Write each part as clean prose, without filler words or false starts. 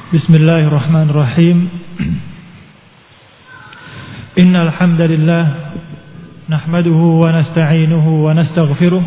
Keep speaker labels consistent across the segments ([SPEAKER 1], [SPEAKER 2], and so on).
[SPEAKER 1] Bismillahirrahmanirrahim. Innal hamdalillah nahmaduhu wa nasta'inuhu wa nastaghfiruh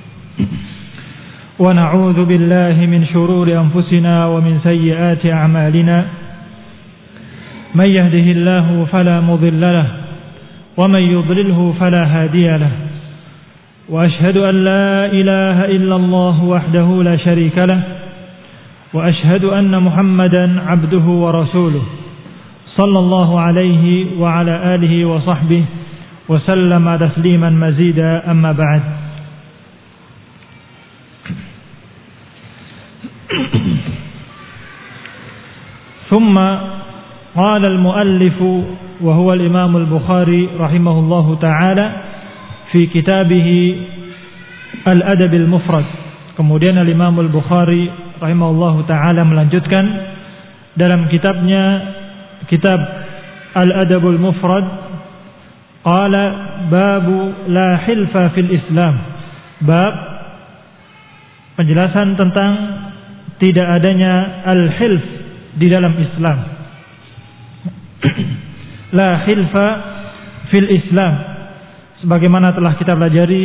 [SPEAKER 1] wa na'udzu billahi min shururi anfusina wa min sayyiati a'malina. May yahdihillahu fala mudilla lahu wa may yudlilhu fala hadiya lahu. Wa ashhadu an la ilaha illallah wahdahu la sharika lahu wa ashhadu anna Muhammadan abduhu wa rasuluh sallallahu alaihi wa ala alihi wa sahbihi wa sallama tasliman mazida, amma ba'd. Thumma qala al-muallif wa huwa al-imam al-Bukhari rahimahullahu ta'ala fi kitabih al-adab al-mufrad. Kemudian al-imam al-Bukhari rahimahullahu ta'ala melanjutkan dalam kitabnya, kitab Al-Adabul Mufrad, qala babu la hilfa fil Islam, bab penjelasan tentang tidak adanya al-hilf di dalam Islam. La hilfa fil Islam, sebagaimana telah kita pelajari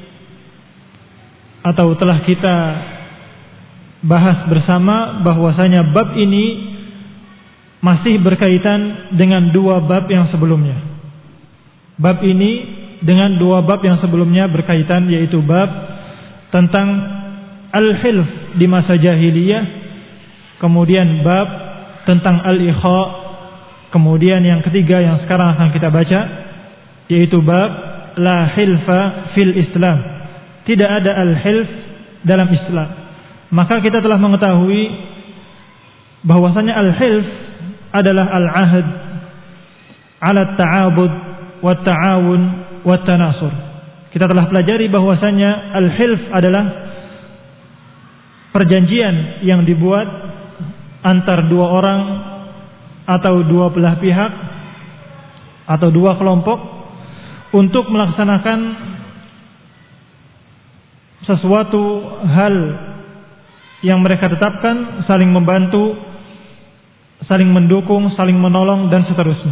[SPEAKER 1] atau telah kita bahas bersama bahwasanya bab ini masih berkaitan dengan dua bab yang sebelumnya. Bab ini dengan dua bab yang sebelumnya berkaitan, yaitu bab tentang al-hilf di masa jahiliyah, kemudian bab tentang al-ikha, kemudian yang ketiga yang sekarang akan kita baca yaitu bab la hilfa fil Islam. Tidak ada al-hilf dalam Islam. Maka kita telah mengetahui bahwasanya al-hilf adalah al-ahd ala ta'abud wa ta'awun wa tanasur. Kita telah pelajari bahwasanya al-hilf adalah perjanjian yang dibuat antar dua orang atau dua belah pihak atau dua kelompok untuk melaksanakan sesuatu hal yang mereka tetapkan, saling membantu, saling mendukung, saling menolong, dan seterusnya.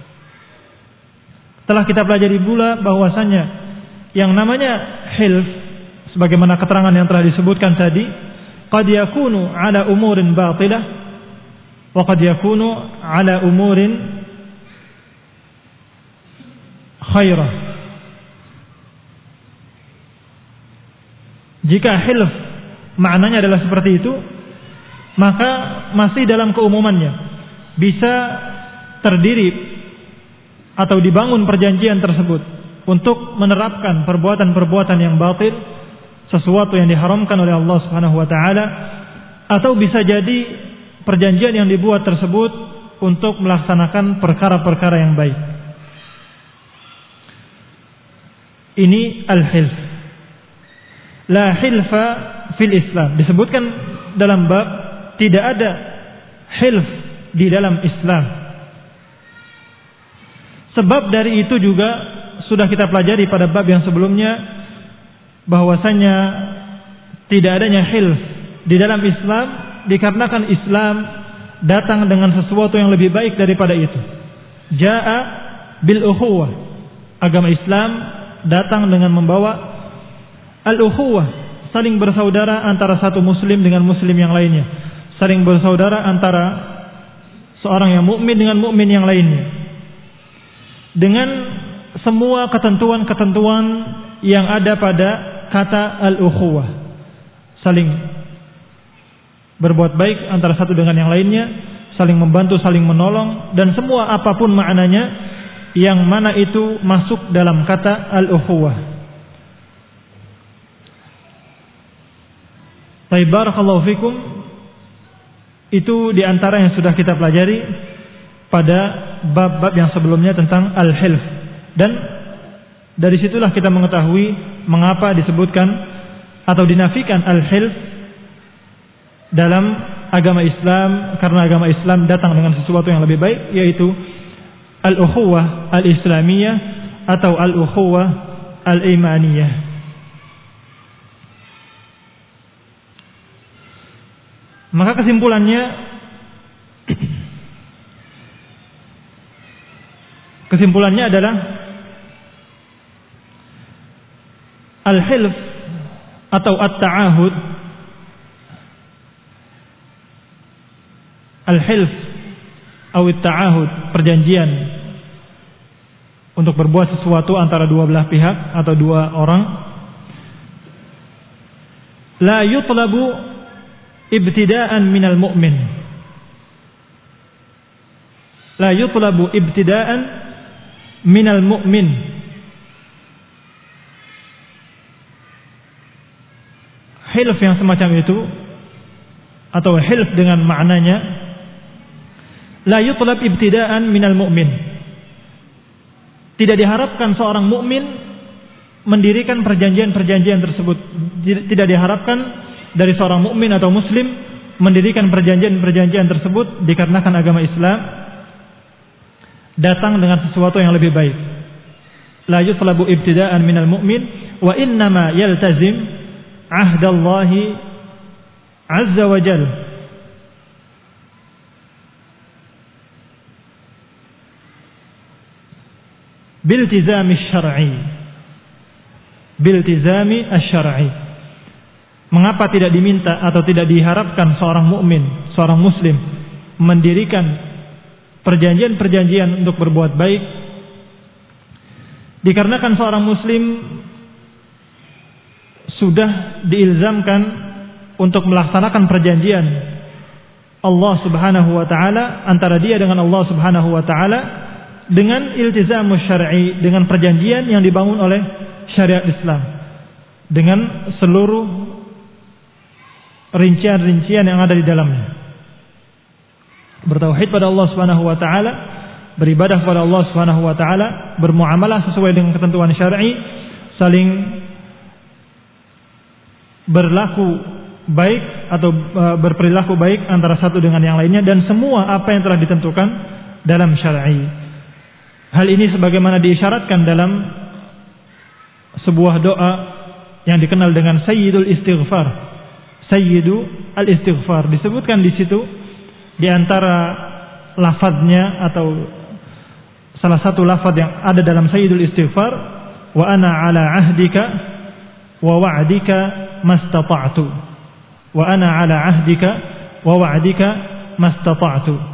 [SPEAKER 1] Telah kita pelajari pula bahwasanya yang namanya hilf, sebagaimana keterangan yang telah disebutkan tadi, qad yakunu ala umurin batilah wa qad yakunu ala umurin khairah. Jika hilf maknanya adalah seperti itu, maka masih dalam keumumannya bisa terdiri atau dibangun perjanjian tersebut untuk menerapkan perbuatan-perbuatan yang batil, sesuatu yang diharamkan oleh Allah Subhanahu wa taala, atau bisa jadi perjanjian yang dibuat tersebut untuk melaksanakan perkara-perkara yang baik. Ini al-hilf. La hilfa fil Islam, disebutkan dalam bab tidak ada hilf di dalam Islam. Sebab dari itu juga sudah kita pelajari pada bab yang sebelumnya bahwasanya tidak adanya hilf di dalam Islam dikarenakan Islam datang dengan sesuatu yang lebih baik daripada itu. Jaa bil ukhuwah, agama Islam datang dengan membawa al-ukhuwah, saling bersaudara antara satu muslim dengan muslim yang lainnya, saling bersaudara antara seorang yang mukmin dengan mukmin yang lainnya, dengan semua ketentuan-ketentuan yang ada pada kata al-ukhuwah, saling berbuat baik antara satu dengan yang lainnya, saling membantu, saling menolong, dan semua apapun maknanya yang mana itu masuk dalam kata al-ukhuwah. Baik, barakallahu fikum. Itu diantara yang sudah kita pelajari pada bab-bab yang sebelumnya tentang al-hilf. Dan dari situlah kita mengetahui mengapa disebutkan atau dinafikan al-hilf dalam agama Islam, karena agama Islam datang dengan sesuatu yang lebih baik, yaitu al-ukhuwah al-islamiyah atau al-ukhuwah al-imaniyah. Maka kesimpulannya kesimpulannya adalah al-hilf atau at-ta'ahud, al-hilf atau at-ta'ahud, perjanjian untuk berbuat sesuatu antara dua belah pihak atau dua orang, la yutlabu ibtida'an minal mu'min, la yutlabu ibtida'an minal mu'min. Hilf yang semacam itu atau hilf dengan maknanya la yutlab ibtida'an minal mu'min, tidak diharapkan seorang mukmin mendirikan perjanjian-perjanjian tersebut. Tidak diharapkan dari seorang mukmin atau muslim mendirikan perjanjian-perjanjian tersebut dikarenakan agama Islam datang dengan sesuatu yang lebih baik. La yutlabu ibtida'an minal mu'min wa innama yaltazim ahdallahi azza wa jalla biltizami syar'i, biltizami asy-syar'i. Mengapa tidak diminta atau tidak diharapkan seorang mukmin, seorang muslim mendirikan perjanjian-perjanjian untuk berbuat baik? Dikarenakan seorang muslim sudah diilzamkan untuk melaksanakan perjanjian Allah Subhanahu wa taala, antara dia dengan Allah Subhanahu wa taala, dengan iltizamus syar'i, dengan perjanjian yang dibangun oleh syariat Islam, dengan seluruh rincian-rincian yang ada di dalamnya. Bertauhid pada Allah Subhanahu wa taala, beribadah kepada Allah Subhanahu wa taala, bermuamalah sesuai dengan ketentuan syar'i, saling berlaku baik atau berperilaku baik antara satu dengan yang lainnya, dan semua apa yang telah ditentukan dalam syar'i. Hal ini sebagaimana diisyaratkan dalam sebuah doa yang dikenal dengan Sayyidul Istighfar, Sayyidu al-Istighfar. Disebutkan di situ di antara lafadznya atau salah satu lafadz yang ada dalam Sayyidul Istighfar, wa ana ala ahdika wa wa'dika mastata'tu, wa ana ala ahdika wa wa'dika mastata'tu.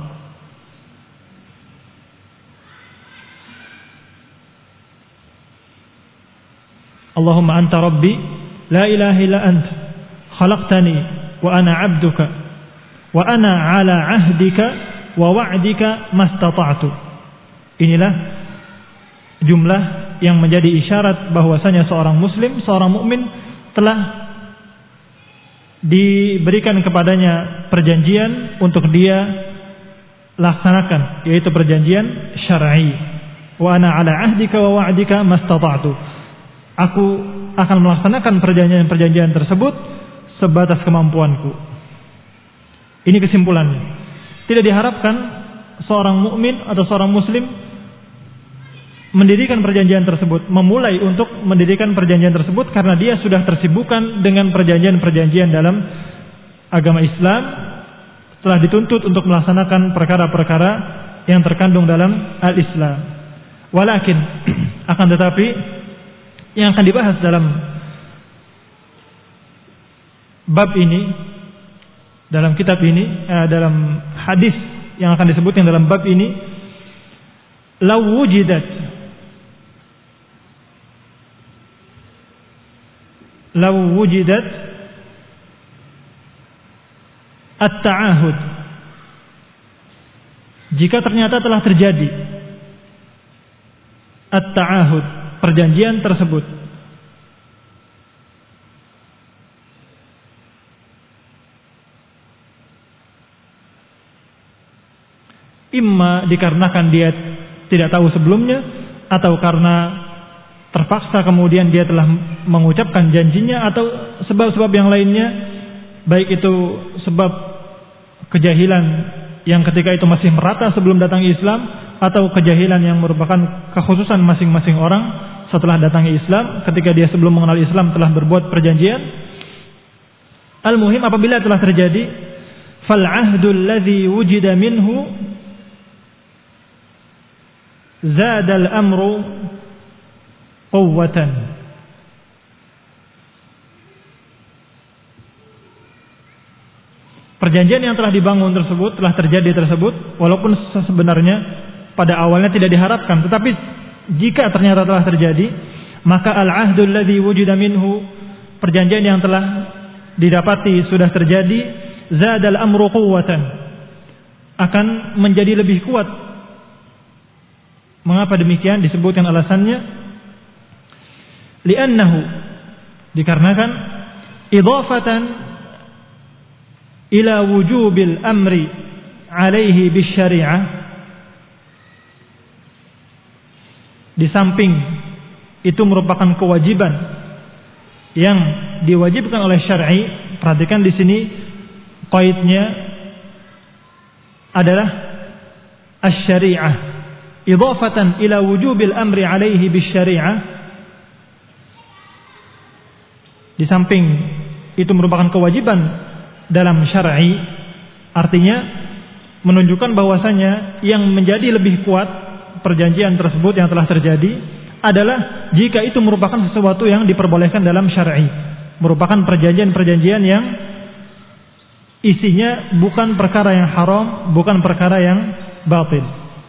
[SPEAKER 1] Allahumma anta rabbi la ilaha illa anta khalaqtani wa ana 'abduka wa ana 'ala 'ahdika wa wa'dika mastata'tu. Inilah jumlah yang menjadi isyarat bahwasanya seorang muslim, seorang mukmin telah diberikan kepadanya perjanjian untuk dia laksanakan, yaitu perjanjian syar'i. Wa ana 'ala 'ahdika wa wa'dika mastata'tu. Aku akan melaksanakan perjanjian-perjanjian tersebut sebatas kemampuanku. Ini kesimpulannya. Tidak diharapkan seorang mukmin atau seorang muslim mendirikan perjanjian tersebut, memulai untuk mendirikan perjanjian tersebut karena dia sudah tersibukkan dengan perjanjian-perjanjian dalam agama Islam, telah dituntut untuk melaksanakan perkara-perkara yang terkandung dalam al-Islam. Walakin akan tetapi yang akan dibahas dalam bab ini, dalam kitab ini, dalam hadis yang akan disebutkan dalam bab ini, law wujidat at-ta'ahud, jika ternyata telah terjadi at-ta'ahud, perjanjian tersebut, imma dikarenakan dia tidak tahu sebelumnya, atau karena terpaksa kemudian dia telah mengucapkan janjinya, atau sebab-sebab yang lainnya, baik itu sebab kejahilan yang ketika itu masih merata sebelum datang Islam, atau kejahilan yang merupakan kekhususan masing-masing orang setelah datangnya Islam, ketika dia sebelum mengenal Islam telah berbuat perjanjian. Al-muhim, apabila telah terjadi fal ahdul ladzi wujida minhu zadal amru quwwatan. Perjanjian yang telah dibangun tersebut, telah terjadi tersebut, walaupun sebenarnya pada awalnya tidak diharapkan, tetapi jika ternyata telah terjadi, maka al-ahdul ladzi wujida minhu, perjanjian yang telah didapati sudah terjadi, zadal amru quwwatan, akan menjadi lebih kuat. Mengapa demikian? Disebutkan alasannya, li'annahu, dikarenakan idhafatan ila wujubil amri alaihi bisyari'ah, di samping itu merupakan kewajiban yang diwajibkan oleh syar'i. Perhatikan di sini qaidnya adalah asy-syari'ah, idhafatan ila wujubil amri alaihi bisyari'ah. Di samping itu merupakan kewajiban dalam syar'i, artinya menunjukkan bahwasanya yang menjadi lebih kuat perjanjian tersebut yang telah terjadi adalah jika itu merupakan sesuatu yang diperbolehkan dalam syar'i, merupakan perjanjian-perjanjian yang isinya bukan perkara yang haram, bukan perkara yang batil.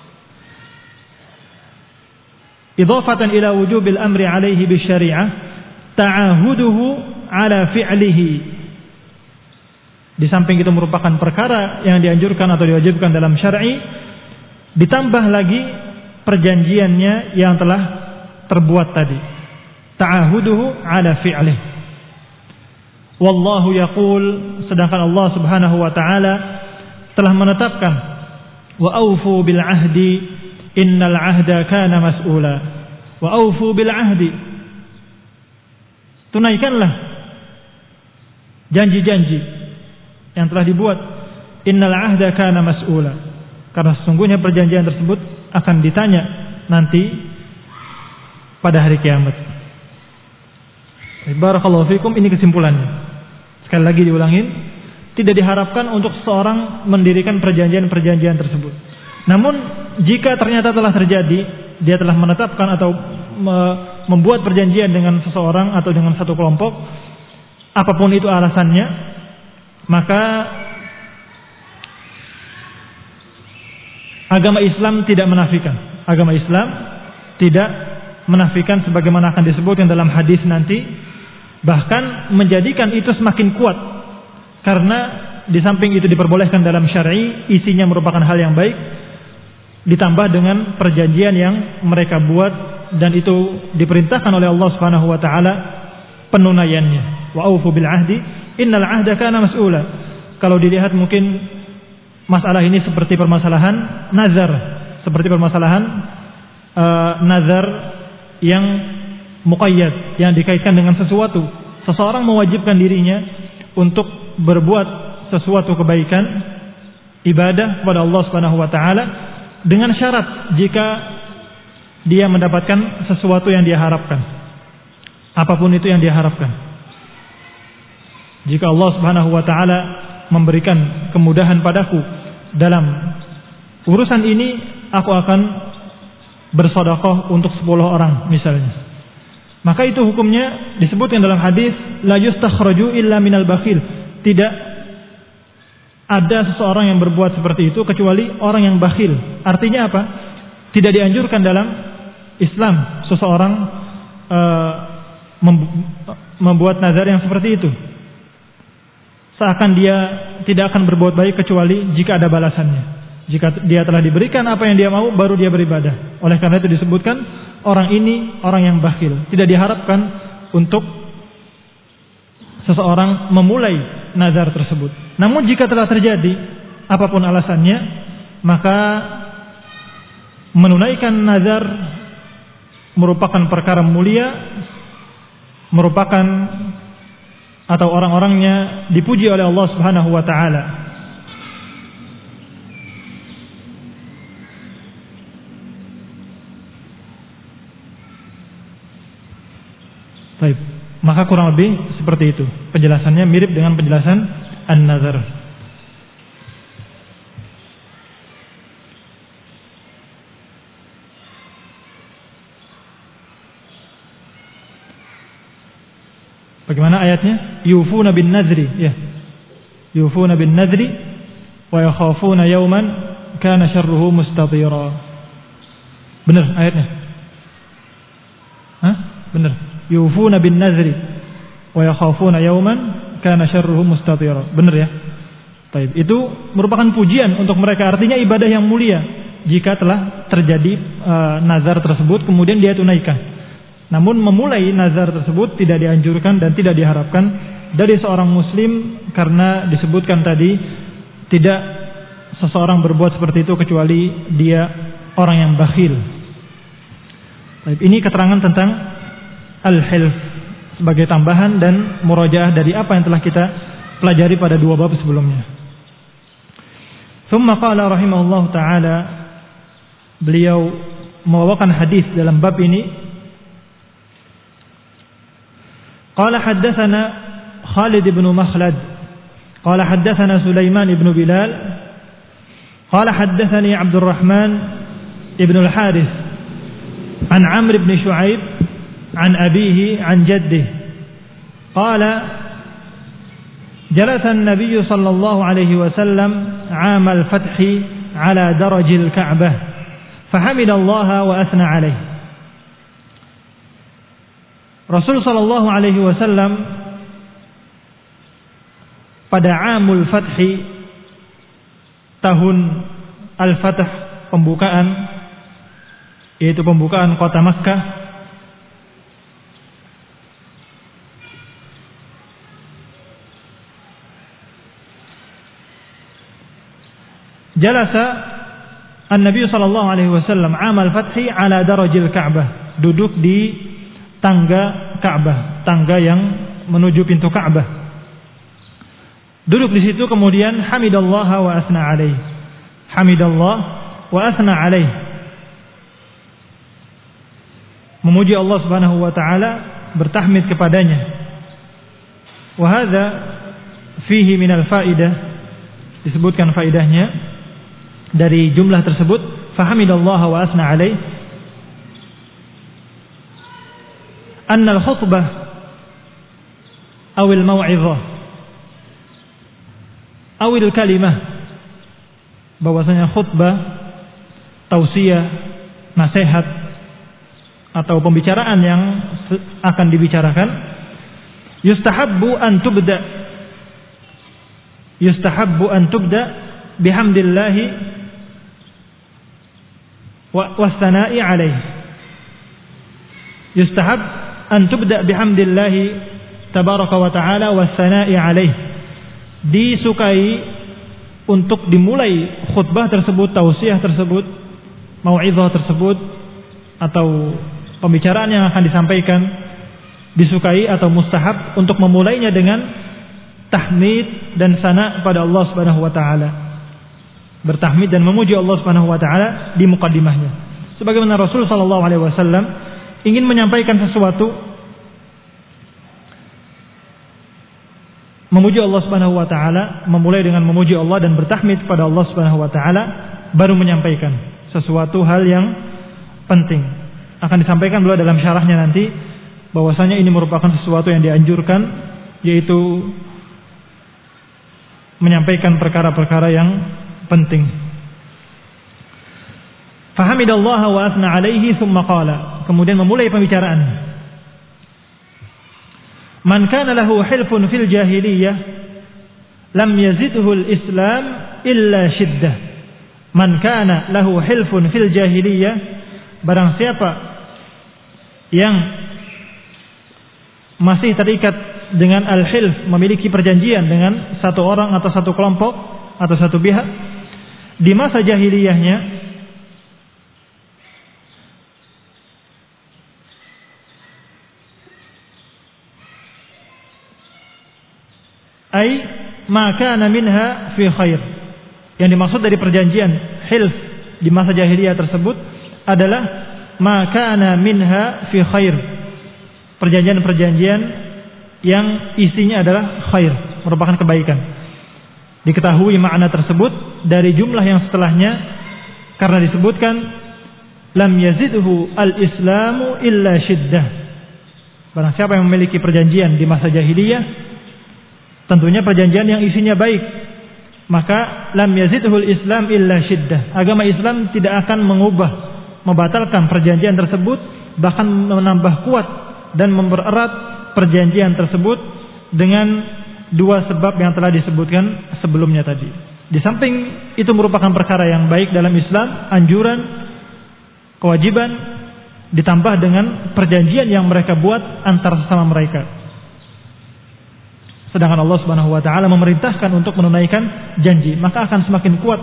[SPEAKER 1] Idhafatan ila wujubil amri alaihi bisyari'ah ta'ahuduhu ala fi'lihi. Di samping itu merupakan perkara yang dianjurkan atau diwajibkan dalam syar'i, ditambah lagi perjanjiannya yang telah terbuat tadi. Ta'ahuduhu ala fi'lih. Wallahu yaqul, sedangkan Allah Subhanahu wa taala telah menetapkan, wa aufu bil ahdi innal ahda kana mas'ula. Wa aufu bil ahdi, tunaikanlah janji-janji yang telah dibuat. Innal ahda kana mas'ula, karena sesungguhnya perjanjian tersebut akan ditanya nanti pada hari kiamat. Barakallahu fikum. Ini kesimpulannya. Sekali lagi diulangin, tidak diharapkan untuk seseorang mendirikan perjanjian-perjanjian tersebut. Namun jika ternyata telah terjadi, dia telah menetapkan atau membuat perjanjian dengan seseorang atau dengan satu kelompok, apapun itu alasannya, maka agama Islam tidak menafikan. Agama Islam tidak menafikan sebagaimana akan disebutkan dalam hadis nanti, bahkan menjadikan itu semakin kuat, karena di samping itu diperbolehkan dalam syar'i, isinya merupakan hal yang baik, ditambah dengan perjanjian yang mereka buat dan itu diperintahkan oleh Allah Subhanahu wa taala penunaiannya. Wa aufu bil ahdi innal ahda kana mas'ula. Kalau dilihat mungkin masalah ini seperti permasalahan nazar, seperti permasalahan nazar yang muqayyad, yang dikaitkan dengan sesuatu. Seseorang mewajibkan dirinya untuk berbuat sesuatu kebaikan, ibadah kepada Allah Subhanahu wa taala dengan syarat jika dia mendapatkan sesuatu yang dia harapkan. Apapun itu yang dia harapkan. Jika Allah Subhanahu wa taala memberikan kemudahan padaku dalam urusan ini, aku akan bersedekah untuk 10 orang misalnya. Maka itu hukumnya disebutkan dalam hadis, la yustakhraju illa minal bakhil. Tidak ada seseorang yang berbuat seperti itu kecuali orang yang bakhil. Artinya apa? Tidak dianjurkan dalam Islam seseorang membuat nazar yang seperti itu. Seakan dia tidak akan berbuat baik kecuali jika ada balasannya. Jika dia telah diberikan apa yang dia mau, baru dia beribadah. Oleh karena itu disebutkan orang ini orang yang bakhil. Tidak diharapkan untuk seseorang memulai nazar tersebut. Namun jika telah terjadi apapun alasannya, maka menunaikan nazar merupakan perkara mulia, merupakan atau orang-orangnya dipuji oleh Allah Subhanahu wa taala. Baik, maka kurang lebih seperti itu. Penjelasannya mirip dengan penjelasan an-nazar. Bagaimana ayatnya? Yufuna bin nadri, ya. Yufuna bin nadri wa yakhafuna yawman kana syarruhu mustatira. Benar ayatnya? Hah? Benar. Yufuna bin nadri wa yakhafuna yawman kana syarruhu mustatira. Benar ya? Baik, itu merupakan pujian untuk mereka, artinya ibadah yang mulia jika telah terjadi nazar tersebut kemudian dia tunaikan. Namun memulai nazar tersebut tidak dianjurkan dan tidak diharapkan dari seorang muslim, karena disebutkan tadi tidak seseorang berbuat seperti itu kecuali dia orang yang bakhil. Baik, ini keterangan tentang al-hilf sebagai tambahan dan murajaah dari apa yang telah kita pelajari pada dua bab sebelumnya. Tsumma qala rahimahullahu taala, beliau membawakan hadis dalam bab ini. قال حدثنا خالد بن مخلد قال حدثنا سليمان بن بلال قال حدثني عبد الرحمن بن الحارث عن عمرو بن شعيب عن أبيه عن جده قال جلس النبي صلى الله عليه وسلم عام الفتح على درج الكعبة فحمد الله وأثنى عليه. Rasul sallallahu alaihi wasallam pada Amul Fathi, tahun Al-Fath, pembukaan, yaitu pembukaan kota Makkah, jalasa an-Nabi sallallahu alaihi wasallam Amul Fathi ala darajil Ka'bah, duduk di tangga Ka'bah, tangga yang menuju pintu Ka'bah. Duduk di situ kemudian hamidallah wa asna alaih. Hamidallah wa asna alaih. Memuji Allah Subhanahu wa taala, bertahmid kepadanya. Wa hadza fihi minal faidah, disebutkan faidahnya dari jumlah tersebut, fahamidallah wa asna alaih. Annal khutbah awil mau'izah awil kalimah, bahwasanya khutbah, tausiah, nasihat atau pembicaraan yang akan dibicarakan, yustahabbu an tubda bihamdillahi was-sana'i alaihi. Yustahab an tubda bihamdillahi tabaraka wa ta'ala was-sana'i alaih. Disukai untuk dimulai khutbah tersebut, tausiah tersebut, mau'izah tersebut atau pembicaraan yang akan disampaikan, disukai atau mustahab untuk memulainya dengan tahmid dan sana pada Allah Subhanahu wa taala. Bertahmid dan memuji Allah Subhanahu wa taala di muqaddimahnya. Sebagaimana Rasul sallallahu alaihi wasallam ingin menyampaikan sesuatu, memuji Allah Subhanahu wa taala, memulai dengan memuji Allah dan bertahmid kepada Allah Subhanahu wa taala, baru menyampaikan sesuatu hal yang penting. Akan disampaikan beliau dalam syarahnya nanti bahwasanya ini merupakan sesuatu yang dianjurkan, yaitu menyampaikan perkara-perkara yang penting. Fahamidallaha wa asna alaihi thumma qala, kemudian memulai pembicaraan. Man kana lahu hilfun fil jahiliyah lam yazidhu al-islam illa shiddah. Man kana lahu hilfun fil jahiliyah, barang siapa yang masih terikat dengan al-hilf, memiliki perjanjian dengan satu orang atau satu kelompok atau satu pihak di masa jahiliyahnya, ai ma kana minha fi khair. Yang dimaksud dari perjanjian hilf di masa jahiliyah tersebut adalah ma kana minha fi khair, perjanjian-perjanjian yang isinya adalah khair, merupakan kebaikan. Diketahui makna tersebut dari jumlah yang setelahnya, karena disebutkan lam yazidhu al-islamu illa shiddah. Barang siapa yang memiliki perjanjian di masa jahiliyah, tentunya perjanjian yang isinya baik, maka lam yazidhul Islam illa syiddah. Agama Islam tidak akan mengubah, membatalkan perjanjian tersebut, bahkan menambah kuat dan mempererat perjanjian tersebut dengan dua sebab yang telah disebutkan sebelumnya tadi. Di samping itu merupakan perkara yang baik dalam Islam, anjuran, kewajiban, ditambah dengan perjanjian yang mereka buat antar sesama mereka. Sedangkan Allah Subhanahu wa taala memerintahkan untuk menunaikan janji, maka akan semakin kuat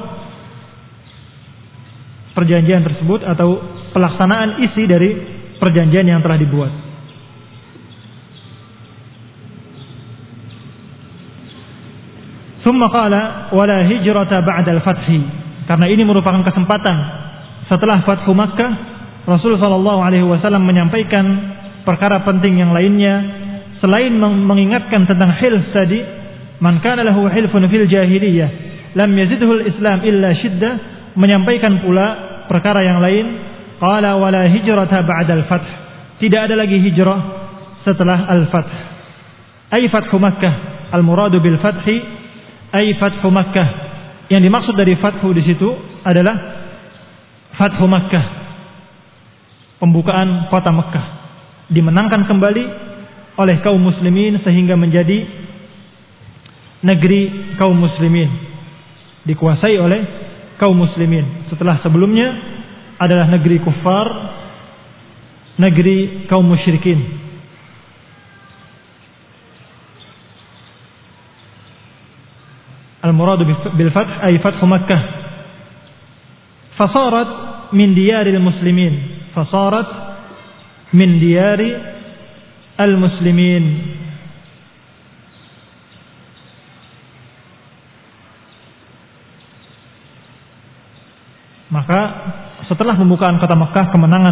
[SPEAKER 1] perjanjian tersebut atau pelaksanaan isi dari perjanjian yang telah dibuat. Tsumma qala wala hijrata ba'da al-fathi. Karena ini merupakan kesempatan setelah Fathu Makkah, Rasul sallallahu alaihi wasallam menyampaikan perkara penting yang lainnya selain mengingatkan tentang hilf tadi, man kana lahu hilfun fil jahiliyah lam yazidhu al-islam illa shiddah, menyampaikan pula perkara yang lain, qala wala hijrata ba'da al-fath. Tidak ada lagi hijrah setelah al-fath. Ai fathu Makkah, al-muradu bil fathi ai fathu Makkah. Yang dimaksud dari fathu di situ adalah fathu Makkah, pembukaan kota Makkah, dimenangkan kembali oleh kaum muslimin sehingga menjadi negeri kaum muslimin, dikuasai oleh kaum muslimin. Setelah sebelumnya adalah negeri kufar, negeri kaum musyrikin. Al-muradu bil fath ay fathu Makkah. Fasarat min diyaril muslimin, fasarat min diyari al-muslimin. Maka setelah pembukaan kota Mekah, kemenangan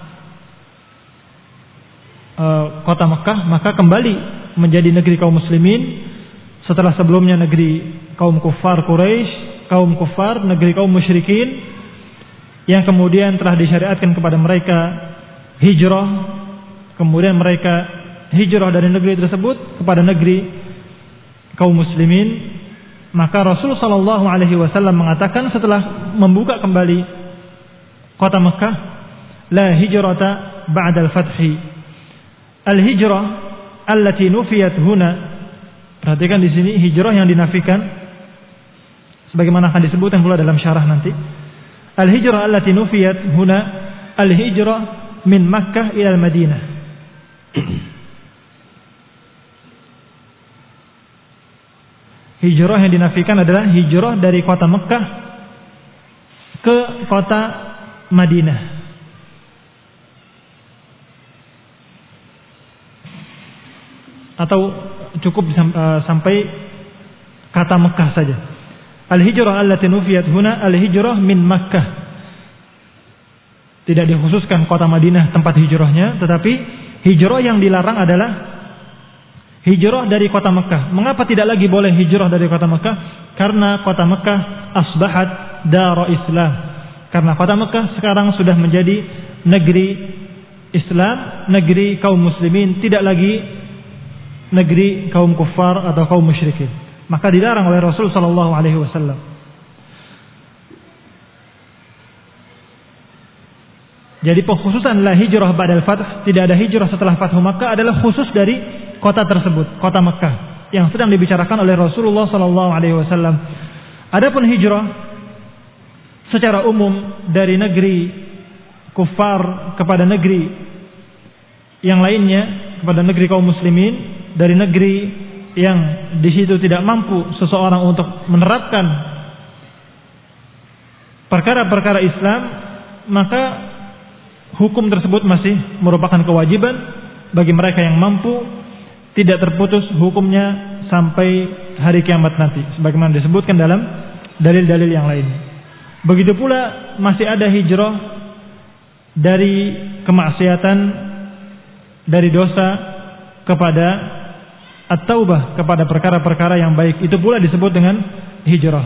[SPEAKER 1] kota Mekah, maka kembali menjadi negeri kaum muslimin setelah sebelumnya negeri kaum kufar Quraisy, kaum kufar, negeri kaum musyrikin, yang kemudian telah disyariatkan kepada mereka hijrah. Kemudian mereka hijrah dari negeri tersebut kepada negeri kaum muslimin. Maka Rasul sallallahu alaihi wasallam mengatakan setelah membuka kembali kota Mekah, la hijrata ba'da al-fathi. Al-hijrah allati nufiyat huna. Perhatikan di sini hijrah yang dinafikan, sebagaimana akan disebutkan pula dalam syarah nanti. Al-hijrah allati nufiyat huna al-hijrah min Makkah ila al-Madinah. Hijrah yang dinafikan adalah hijrah dari kota Mekah ke kota Madinah. Atau cukup sampai kata Mekah saja. Al-hijrah allati nufiyat huna al-hijrah min Makkah. Tidak dikhususkan kota Madinah tempat hijrahnya, tetapi hijrah yang dilarang adalah hijrah dari kota Mekah. Mengapa tidak lagi boleh hijrah dari kota Mekah? Karena kota Mekah asbahat dara Islam. Karena kota Mekah sekarang sudah menjadi negeri Islam, negeri kaum muslimin, tidak lagi negeri kaum kufar atau kaum musyrikin. Maka dilarang oleh Rasul sallallahu alaihi wasallam. Jadi pengkhususan la hijrah ba'dal fath, tidak ada hijrah setelah Fathu Makkah, adalah khusus dari kota tersebut, kota Mekah yang sedang dibicarakan oleh Rasulullah sallallahu alaihi wasallam. Adapun hijrah secara umum dari negeri kufar kepada negeri yang lainnya, kepada negeri kaum muslimin, dari negeri yang di situ tidak mampu seseorang untuk menerapkan perkara-perkara Islam, maka hukum tersebut masih merupakan kewajiban bagi mereka yang mampu, tidak terputus hukumnya sampai hari kiamat nanti, sebagaimana disebutkan dalam dalil-dalil yang lain. Begitu pula masih ada hijrah dari kemaksiatan, dari dosa kepada at-taubah, kepada perkara-perkara yang baik. Itu pula disebut dengan hijrah.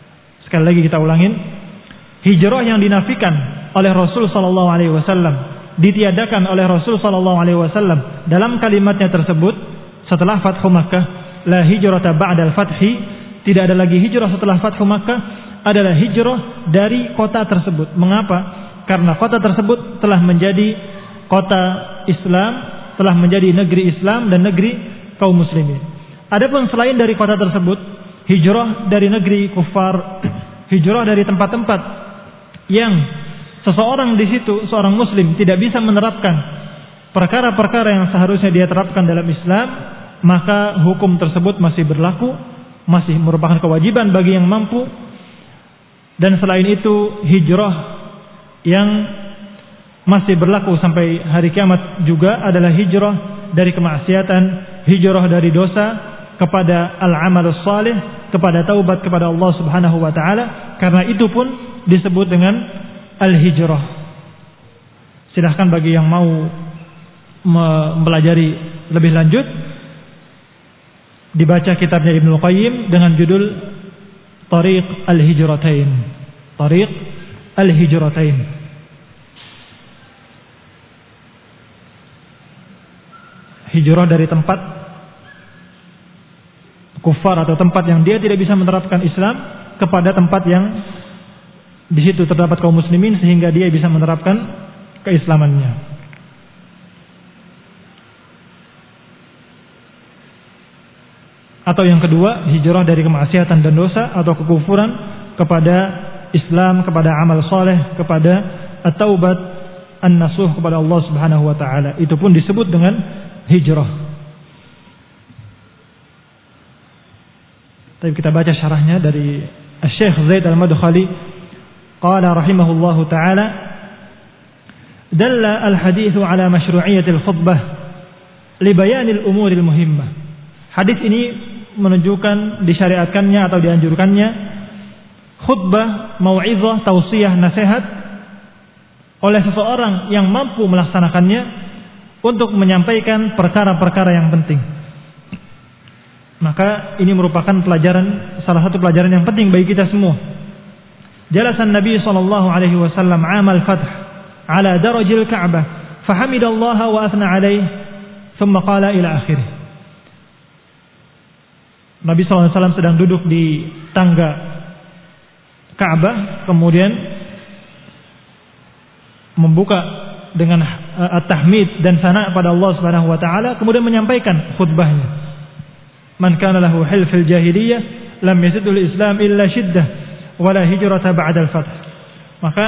[SPEAKER 1] Sekali lagi kita ulangin, hijrah yang dinafikan oleh Rasul sallallahu alaihi wasallam ditiadakan oleh Rasul sallallahu alaihi wasallam dalam kalimatnya tersebut setelah Fathu Makkah, la hijrata ba'dal fathi, tidak ada lagi hijrah setelah Fathu Makkah, adalah hijrah dari kota tersebut. Mengapa? Karena kota tersebut telah menjadi kota Islam, telah menjadi negeri Islam dan negeri kaum muslimin. Adapun selain dari kota tersebut, hijrah dari negeri kufar, hijrah dari tempat-tempat yang seseorang di situ, seorang muslim tidak bisa menerapkan perkara-perkara yang seharusnya dia terapkan dalam Islam, maka hukum tersebut masih berlaku, masih merupakan kewajiban bagi yang mampu. Dan selain itu, hijrah yang masih berlaku sampai hari kiamat juga adalah hijrah dari kemaksiatan, hijrah dari dosa kepada al-amalus salih, kepada taubat kepada Allah Subhanahu wa taala. Karena itu pun disebut dengan al-hijrah. Silahkan bagi yang mau mempelajari lebih lanjut, dibaca kitabnya Ibnu Qayyim dengan judul Tariq al-Hijratain. Tariq al-Hijratain. Hijrah dari tempat kufar atau tempat yang dia tidak bisa menerapkan Islam kepada tempat yang di situ terdapat kaum muslimin sehingga dia bisa menerapkan keislamannya. Atau yang kedua, hijrah dari kemaksiatan dan dosa atau kekufuran kepada Islam, kepada amal saleh, kepada at-taubat an-nasuh kepada Allah Subhanahu wa taala. Itu pun disebut dengan hijrah. Tapi kita baca syarahnya dari Syekh Zaid Al-Madkhali, qala rahimahullahu taala, dalla al-haditsu ala masyru'iyyatil khutbah li bayanil umuril muhimmah. Hadis ini menunjukkan disyariatkannya atau dianjurkannya khutbah, mau'izah, tausiyah, nasihat oleh seseorang yang mampu melaksanakannya untuk menyampaikan perkara-perkara yang penting. Maka ini merupakan salah satu pelajaran yang penting bagi kita semua. Jalasan Nabi sallallahu alaihi wasallam amal fath ala darajil Ka'bah fahamidallaha wa athna alaihi thumma qala ila akhirih. Nabi SAW sedang duduk di tangga Ka'bah, kemudian membuka dengan at-tahmid dan sana pada Allah Subhanahu wa taala, kemudian menyampaikan khutbahnya. Man kana lahu hilful jahiliyah lam yazidul Islam illa shiddah wala hijrata ba'dal fath. Maka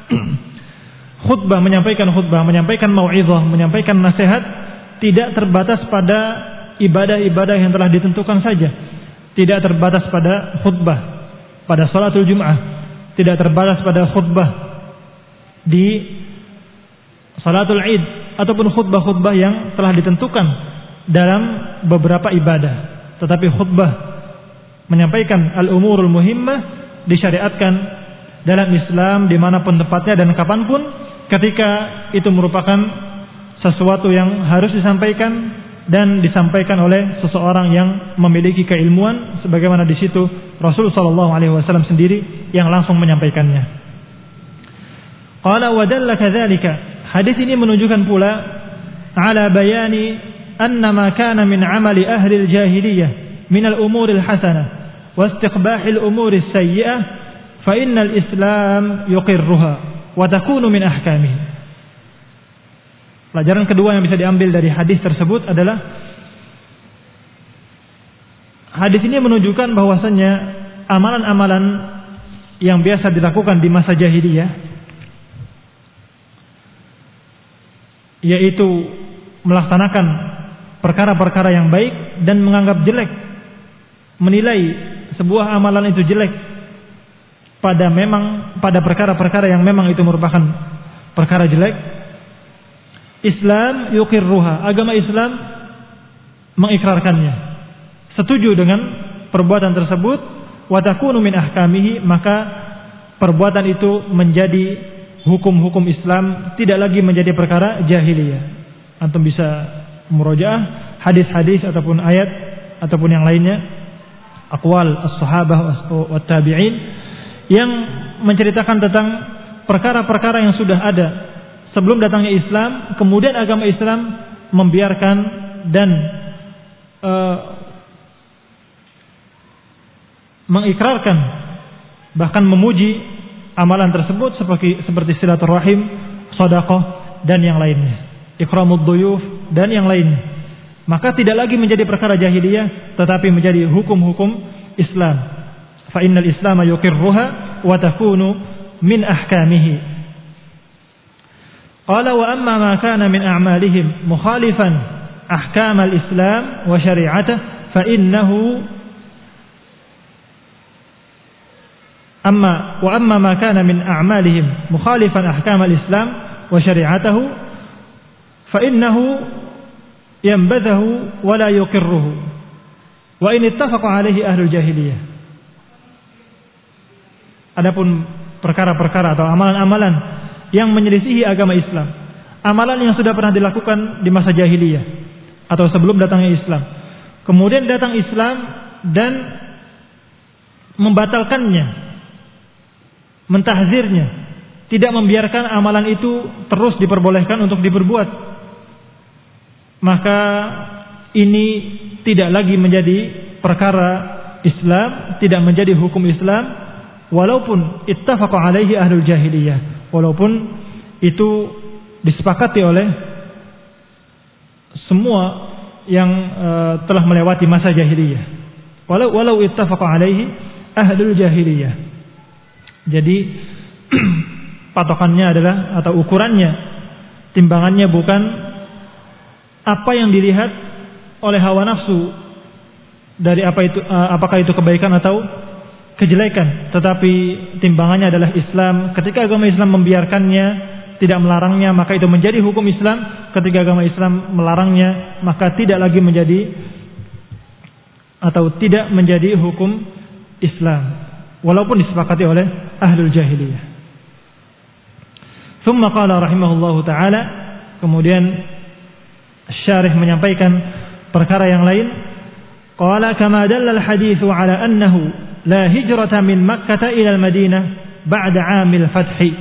[SPEAKER 1] menyampaikan mau'izah, menyampaikan nasihat tidak terbatas pada ibadah-ibadah yang telah ditentukan saja. Tidak terbatas pada khutbah pada salatul Jum'ah, tidak terbatas pada khutbah di salatul Id, ataupun khutbah-khutbah yang telah ditentukan dalam beberapa ibadah. Tetapi khutbah menyampaikan al-umurul muhimmah disyariatkan dalam Islam dimanapun tempatnya dan kapanpun, ketika itu merupakan sesuatu yang harus disampaikan dan disampaikan oleh seseorang yang memiliki keilmuan, sebagaimana di situ Rasul sallallahu alaihi wasallam sendiri yang langsung menyampaikannya. Qala wa dalla kadzalika, hadis ini menunjukkan pula ala bayani anna ma kana min amali ahli al-jahiliyah min al-umur al-hasanah wa istiqbah al-umur as-sayyi'ah fa innal Islam yuqirruha wa takunu min ahkamihi. Pelajaran kedua yang bisa diambil dari hadis tersebut adalah hadis ini menunjukkan bahwasannya amalan-amalan yang biasa dilakukan di masa jahiliyah, yaitu melaksanakan perkara-perkara yang baik dan menganggap jelek, menilai sebuah amalan itu jelek pada perkara-perkara yang memang itu merupakan perkara jelek. Islam yuqirruha, agama Islam mengikrarkannya, setuju dengan perbuatan tersebut, wa takunu min ahkamihi, maka perbuatan itu menjadi hukum-hukum Islam, tidak lagi menjadi perkara jahiliyah. Antum bisa murojaah hadis-hadis ataupun ayat ataupun yang lainnya, aqwal as-sahabah wa tabi'in yang menceritakan tentang perkara-perkara yang sudah ada sebelum datangnya Islam, kemudian agama Islam membiarkan dan mengikrarkan, bahkan memuji amalan tersebut seperti silaturahim, sedekah dan yang lainnya, ikramud duyuf dan yang lainnya. Maka tidak lagi menjadi perkara jahiliyah, tetapi menjadi hukum-hukum Islam. Fa innal Islama yuqirruha wa takunu min ahkamihi. Qala wa amma ma kana min a'malihim mukhalifan ahkam al-Islam wa syari'atah fa innahu amma ma kana min a'malihim mukhalifan ahkam al-Islam wa syari'atahu fa innahu yanbadhahu wa la yuqirruhu wa in ittafaqa alaihi ahlul jahiliyah. Adapun perkara-perkara atau amalan-amalan yang menyelisihi agama Islam, amalan yang sudah pernah dilakukan di masa jahiliyah atau sebelum datangnya Islam, kemudian datang Islam dan membatalkannya, mentahzirnya, tidak membiarkan amalan itu terus diperbolehkan untuk diperbuat, maka ini tidak lagi menjadi perkara Islam, tidak menjadi hukum Islam, walaupun ittafaqa alaihi ahlul jahiliyah, walaupun itu disepakati oleh semua yang telah melewati masa jahiliyah, walau ittafaqa alaihi ahlul jahiliyah. Jadi patokannya adalah, atau ukurannya, timbangannya bukan apa yang dilihat oleh hawa nafsu dari apakah itu kebaikan atau kejelekan, tetapi timbangannya adalah Islam. Ketika agama Islam membiarkannya, tidak melarangnya, maka itu menjadi hukum Islam. Ketika agama Islam melarangnya, maka tidak lagi menjadi atau tidak menjadi hukum Islam, walaupun disepakati oleh ahlul jahiliyah. Thumma qala rahimahullahu ta'ala, kemudian syarih menyampaikan perkara yang lain. Qala kama dalla al-haditsu ala annahu la hijrata min Makkah ila al-Madinah ba'da 'amil fathi.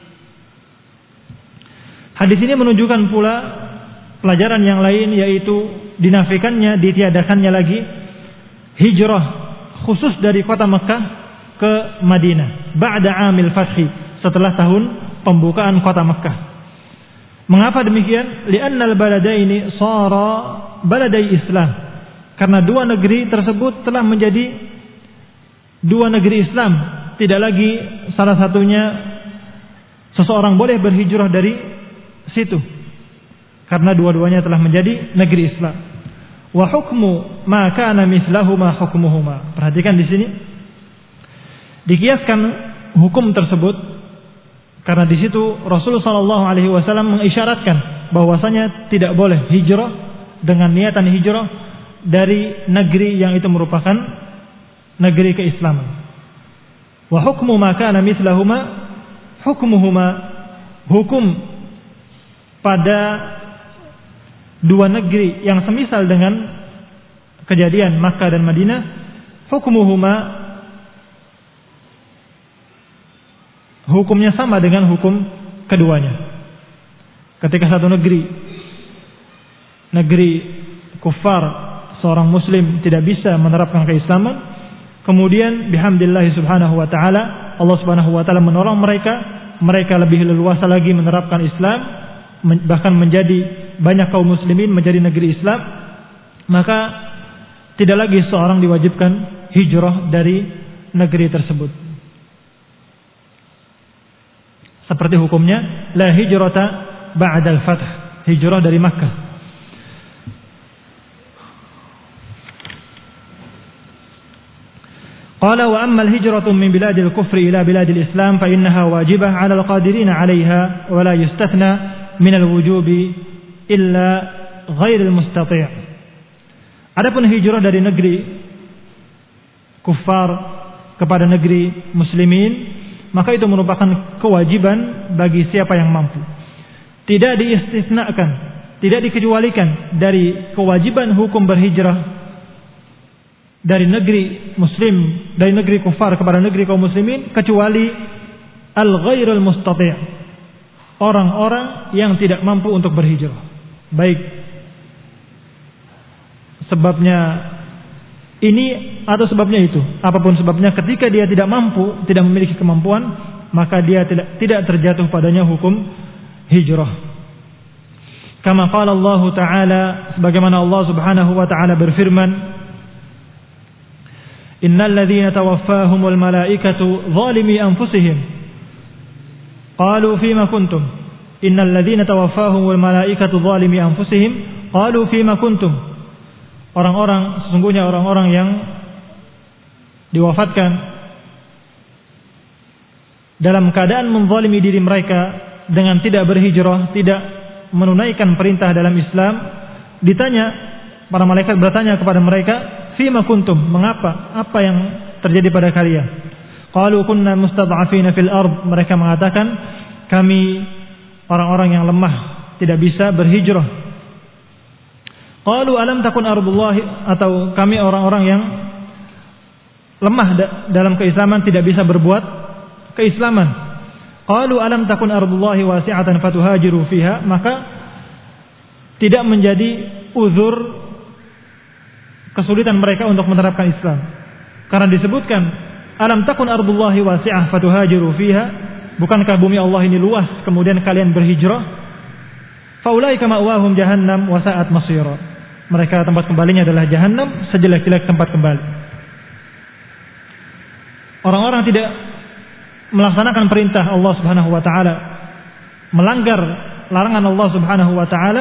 [SPEAKER 1] Hadis ini menunjukkan pula pelajaran yang lain, yaitu dinafikannya, ditiadakannya lagi hijrah khusus dari kota Makkah ke Madinah ba'da 'amil fathi, setelah tahun pembukaan kota Makkah. Mengapa demikian? Li'annal baladaini shara baladai Islam. Karena dua negeri tersebut telah menjadi dua negeri Islam. Tidak lagi salah satunya seseorang boleh berhijrah dari situ, karena dua-duanya telah menjadi negeri Islam. Wa hukmu ma kana mithlahuma hukmuhuma. Perhatikan di sini, dikiaskan hukum tersebut karena di situ Rasulullah SAW mengisyaratkan bahwasanya tidak boleh hijrah dengan niatan hijrah dari negeri yang itu merupakan negeri keislaman. Wa hukmu ma kana mithlahuma hukmuhuma, hukum pada dua negeri yang semisal dengan kejadian Makkah dan Madinah, hukmuhuma, hukumnya sama dengan hukum keduanya. Ketika satu negeri kufar, seorang muslim tidak bisa menerapkan keislaman, kemudian bihamdillah subhanahu wa ta'ala, Allah subhanahu wa ta'ala menolong mereka lebih leluasa lagi menerapkan Islam, bahkan menjadi banyak kaum muslimin menjadi negeri Islam, maka tidak lagi seorang diwajibkan hijrah dari negeri tersebut. Seperti hukumnya la hijrata ba'dal fath, hijrah dari Makkah. Qala wa amma al-hijratu min biladil kufri ila biladil Islam fa innaha wajibah 'ala al-qadirin 'alayha wa la yustathna min al-wujubi illa ghairil mustati'. Adapun hijrah dari negeri kufar kepada negeri muslimin, maka itu merupakan kewajiban bagi siapa yang mampu. Tidak diistisnakan, tidak dikecualikan dari kewajiban hukum berhijrah dari negeri muslim, dari negeri kufar kepada negeri kaum muslimin, kecuali al-ghairul mustati', orang-orang yang tidak mampu untuk berhijrah. Baik sebabnya ini atau sebabnya itu, apapun sebabnya, ketika dia tidak mampu, tidak memiliki kemampuan, maka dia tidak terjatuh padanya hukum hijrah. Kama qala Allah Ta'ala, sebagaimana Allah Subhanahu wa taala berfirman, Innal ladzina tawaffahumul malaikatu zalimi anfusihim qalu fima kuntum. Innal ladzina tawaffahumul malaikatu zalimi anfusihim qalu fima kuntum. Sesungguhnya orang-orang yang diwafatkan dalam keadaan menzalimi diri mereka dengan tidak berhijrah, tidak menunaikan perintah dalam Islam, ditanya, para malaikat bertanya kepada mereka, fima kuntum, mengapa, apa yang terjadi pada kalian? Qalu kunna mustad'afina fil ard. Mereka mengatakan, kami orang-orang yang lemah, tidak bisa berhijrah. Qalu alam takun ardullah, atau kami orang-orang yang lemah dalam keislaman, tidak bisa berbuat keislaman. Qalu alam takun ardullahi wasi'atan fatuhajiru fiha. Maka tidak menjadi uzur kesulitan mereka untuk menerapkan Islam, karena disebutkan alam takun ardullahi wasi'ah fatuhajiru fiha, bukankah bumi Allah ini luas kemudian kalian berhijrah? Faulaika ma'wahum jahannam wa sa'at masira. Mereka tempat kembalinya adalah jahannam, sejelek-jelek tempat kembali. Orang-orang tidak melaksanakan perintah Allah Subhanahu wa taala, melanggar larangan Allah Subhanahu wa taala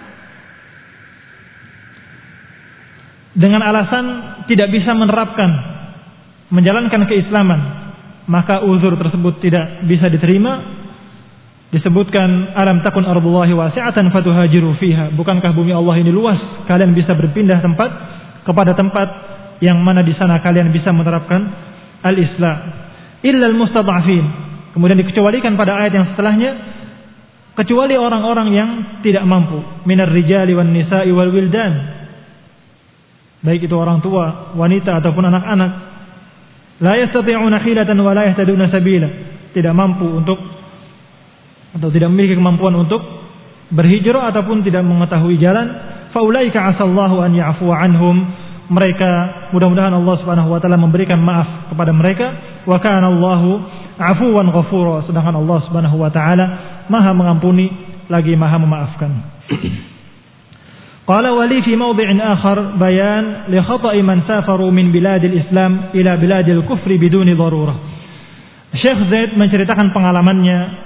[SPEAKER 1] dengan alasan tidak bisa menjalankan keislaman, maka uzur tersebut tidak bisa diterima. Disebutkan alam takun ardullahi wasi'atan fatuhajiru fiha, bukankah bumi Allah ini luas, kalian bisa berpindah tempat kepada tempat yang mana di sana kalian bisa menerapkan al-Islam. Illal mustad'afin, kemudian dikecualikan pada ayat yang setelahnya, kecuali orang-orang yang tidak mampu, minar rijali wan nisa'i wal wildan, baik itu orang tua, wanita ataupun anak-anak. La yastati'una hilatan wa la yahtaduna sabila, tidak mampu untuk atau tidak memiliki kemampuan untuk berhijrah ataupun tidak mengetahui jalan. Faulaika asallahu an ya'fuwa anhum, mereka mudah-mudahan Allah Subhanahu wa taala memberikan maaf kepada mereka. Wa kana Allahu afuwan ghafura, sedangkan Allah Subhanahu wa taala Maha mengampuni lagi Maha memaafkan. Qala wali fi mawdi'in akhar bayan li khata'i man safaru min biladil Islam ila biladil kufri biduni darurah. Syekh Zaid menceritakan pengalamannya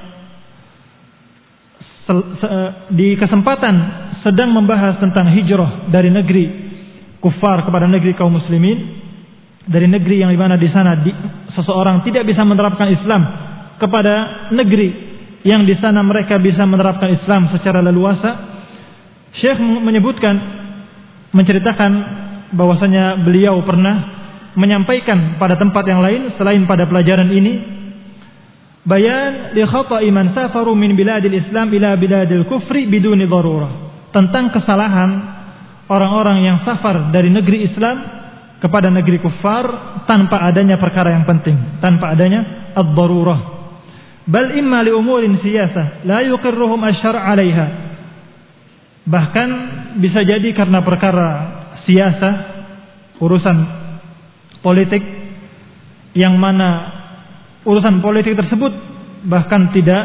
[SPEAKER 1] di kesempatan sedang membahas tentang hijrah dari negeri kufar kepada negeri kaum muslimin, dari negeri yang dimana di sana seseorang tidak bisa menerapkan Islam kepada negeri yang di sana mereka bisa menerapkan Islam secara leluasa. Syekh menceritakan bahwasanya beliau pernah menyampaikan pada tempat yang lain selain pada pelajaran ini, bayan li khata'i man safaru min biladil Islam ila biladil kufri biduni darurah, tentang kesalahan orang-orang yang safar dari negeri Islam kepada negeri kufar tanpa adanya perkara yang penting, tanpa adanya ad-darurah. Bal imma li umurin siyasah la yuqirruhum asy-syar' 'alaiha, bahkan bisa jadi karena perkara siyasah, urusan politik, yang mana urusan politik tersebut bahkan tidak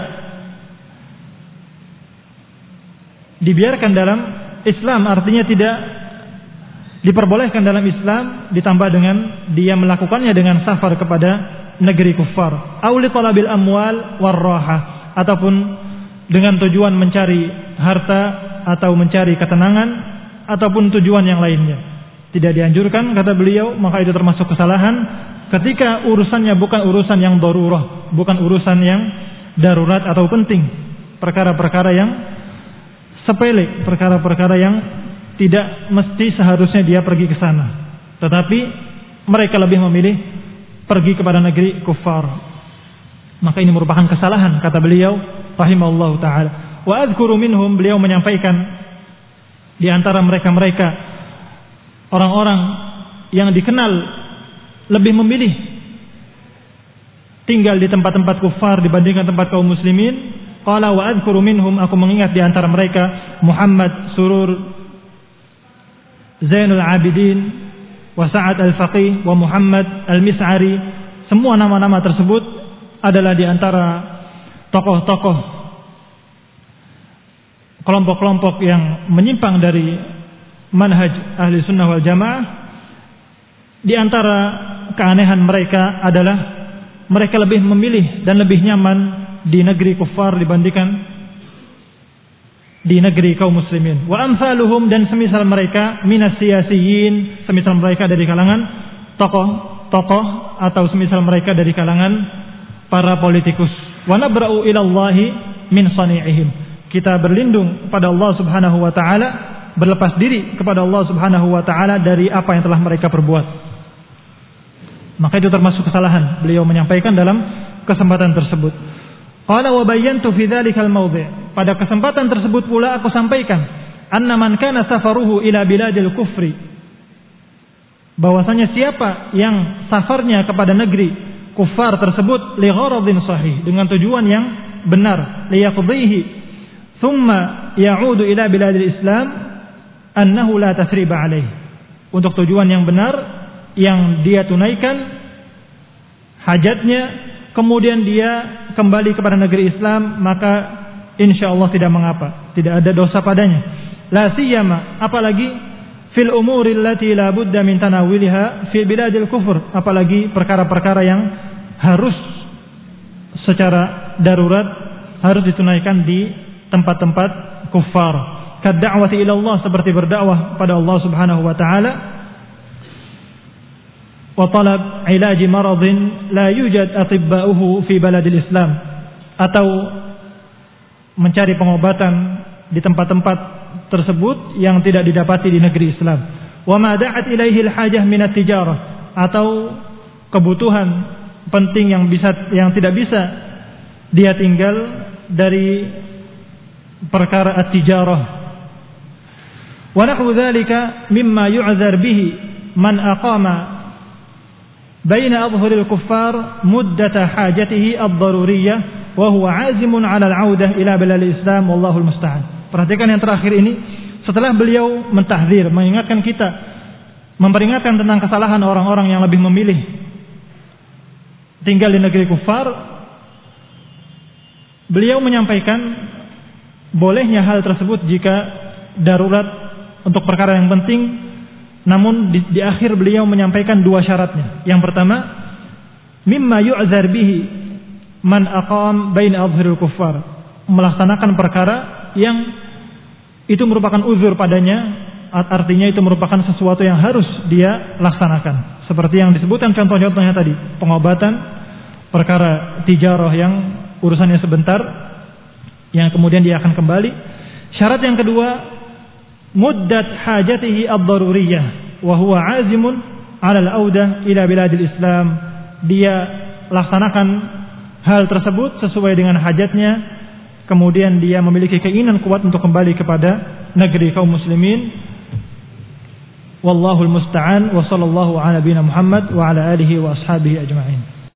[SPEAKER 1] dibiarkan dalam Islam, artinya tidak diperbolehkan dalam Islam, ditambah dengan dia melakukannya dengan safar kepada negeri kufar. Auli talabil amwal warraha, ataupun dengan tujuan mencari harta atau mencari ketenangan ataupun tujuan yang lainnya. Tidak dianjurkan, kata beliau, maka itu termasuk kesalahan ketika urusannya bukan urusan yang darurah, bukan urusan yang darurat atau penting, perkara-perkara yang sepele, perkara-perkara yang tidak mesti seharusnya dia pergi ke sana, tetapi mereka lebih memilih pergi kepada negeri kufar. Maka ini merupakan kesalahan, kata beliau rahimahullahu taala. Wa adzkuru minhum, beliau menyampaikan di antara mereka-mereka orang-orang yang dikenal lebih memilih tinggal di tempat-tempat kufar dibandingkan tempat kaum muslimin. Qala wa adhkuru minhum, aku mengingat di antara mereka Muhammad Surur Zainul Abidin wa Sa'ad Al-Faqih wa Muhammad Al-Mis'ari. Semua nama-nama tersebut adalah di antara tokoh-tokoh kelompok-kelompok yang menyimpang dari manhaj ahli sunnah wal jamaah. Di antara keanehan mereka adalah mereka lebih memilih dan lebih nyaman di negeri kufar dibandingkan di negeri kaum muslimin. Wa amsaluhum, dan semisal mereka minas siyasiyin, semisal mereka dari kalangan tokoh-tokoh atau semisal mereka dari kalangan para politikus. Wa nabra'u ilallahi min sani'ihim, kita berlindung kepada Allah Subhanahu wa taala, berlepas diri kepada Allah Subhanahu wa taala dari apa yang telah mereka perbuat. Maka itu termasuk kesalahan beliau menyampaikan dalam kesempatan tersebut. Qala wa bayyantu fi dzalikal mawdi', pada kesempatan tersebut pula aku sampaikan anna man kana safaruhu ila biladil kufri, bahwasanya siapa yang safarnya kepada negeri kufar tersebut li gharadin sahih, dengan tujuan yang benar, liyaqdihi thumma ya'udu ila biladil islam annahu la tasriba alaih, untuk tujuan yang benar yang dia tunaikan hajatnya, kemudian dia kembali kepada negeri Islam, maka insyaallah tidak mengapa, tidak ada dosa padanya. La siyama, apalagi fil umuri allati la budda min tanawiliha fi biladil kufur, apalagi perkara-perkara yang harus secara darurat harus ditunaikan di tempat-tempat kufar. Kad-da'wati ila Allah, seperti berdakwah pada Allah Subhanahu wa taala. Wa talab ilaji maradin la yujad atibba'uhu fi baladil Islam, atau mencari pengobatan di tempat-tempat tersebut yang tidak didapati di negeri Islam. Wa ma da'at ilaihi al-hajah min at-tijarah, atau kebutuhan penting yang tidak bisa dia tinggal dari perkara at-tijarah. Wa nahwu dzalika mimma yu'dzar bihi man aqama baina adhhuril kuffar muddata hajatihi ad-daruriyyah wa huwa 'azimun 'ala al-'audah ila biladil Islam wallahul musta'an. Perhatikan yang terakhir ini, setelah beliau mentahdzir, mengingatkan kita, memperingatkan tentang kesalahan orang-orang yang lebih memilih tinggal di negeri kufar, beliau menyampaikan bolehnya hal tersebut jika darurat untuk perkara yang penting. Namun di akhir beliau menyampaikan dua syaratnya. Yang pertama, mimma yu'zar bihi man aqam baina adhhuril kuffar, melaksanakan perkara yang itu merupakan uzur padanya, artinya itu merupakan sesuatu yang harus dia laksanakan. Seperti yang disebutkan contoh-contohnya tadi, pengobatan, perkara tijarah yang urusannya sebentar, yang kemudian dia akan kembali. Syarat yang kedua, muddat hajatihi ad-daruriyah wa huwa 'azimun 'ala al-audah ila biladil Islam, dia laksanakan hal tersebut sesuai dengan hajatnya, kemudian dia memiliki keinginan kuat untuk kembali kepada negeri kaum muslimin. Wallahul musta'an, wa sallallahu ala nabiyina Muhammad wa ala alihi wa ashabihi ajma'in.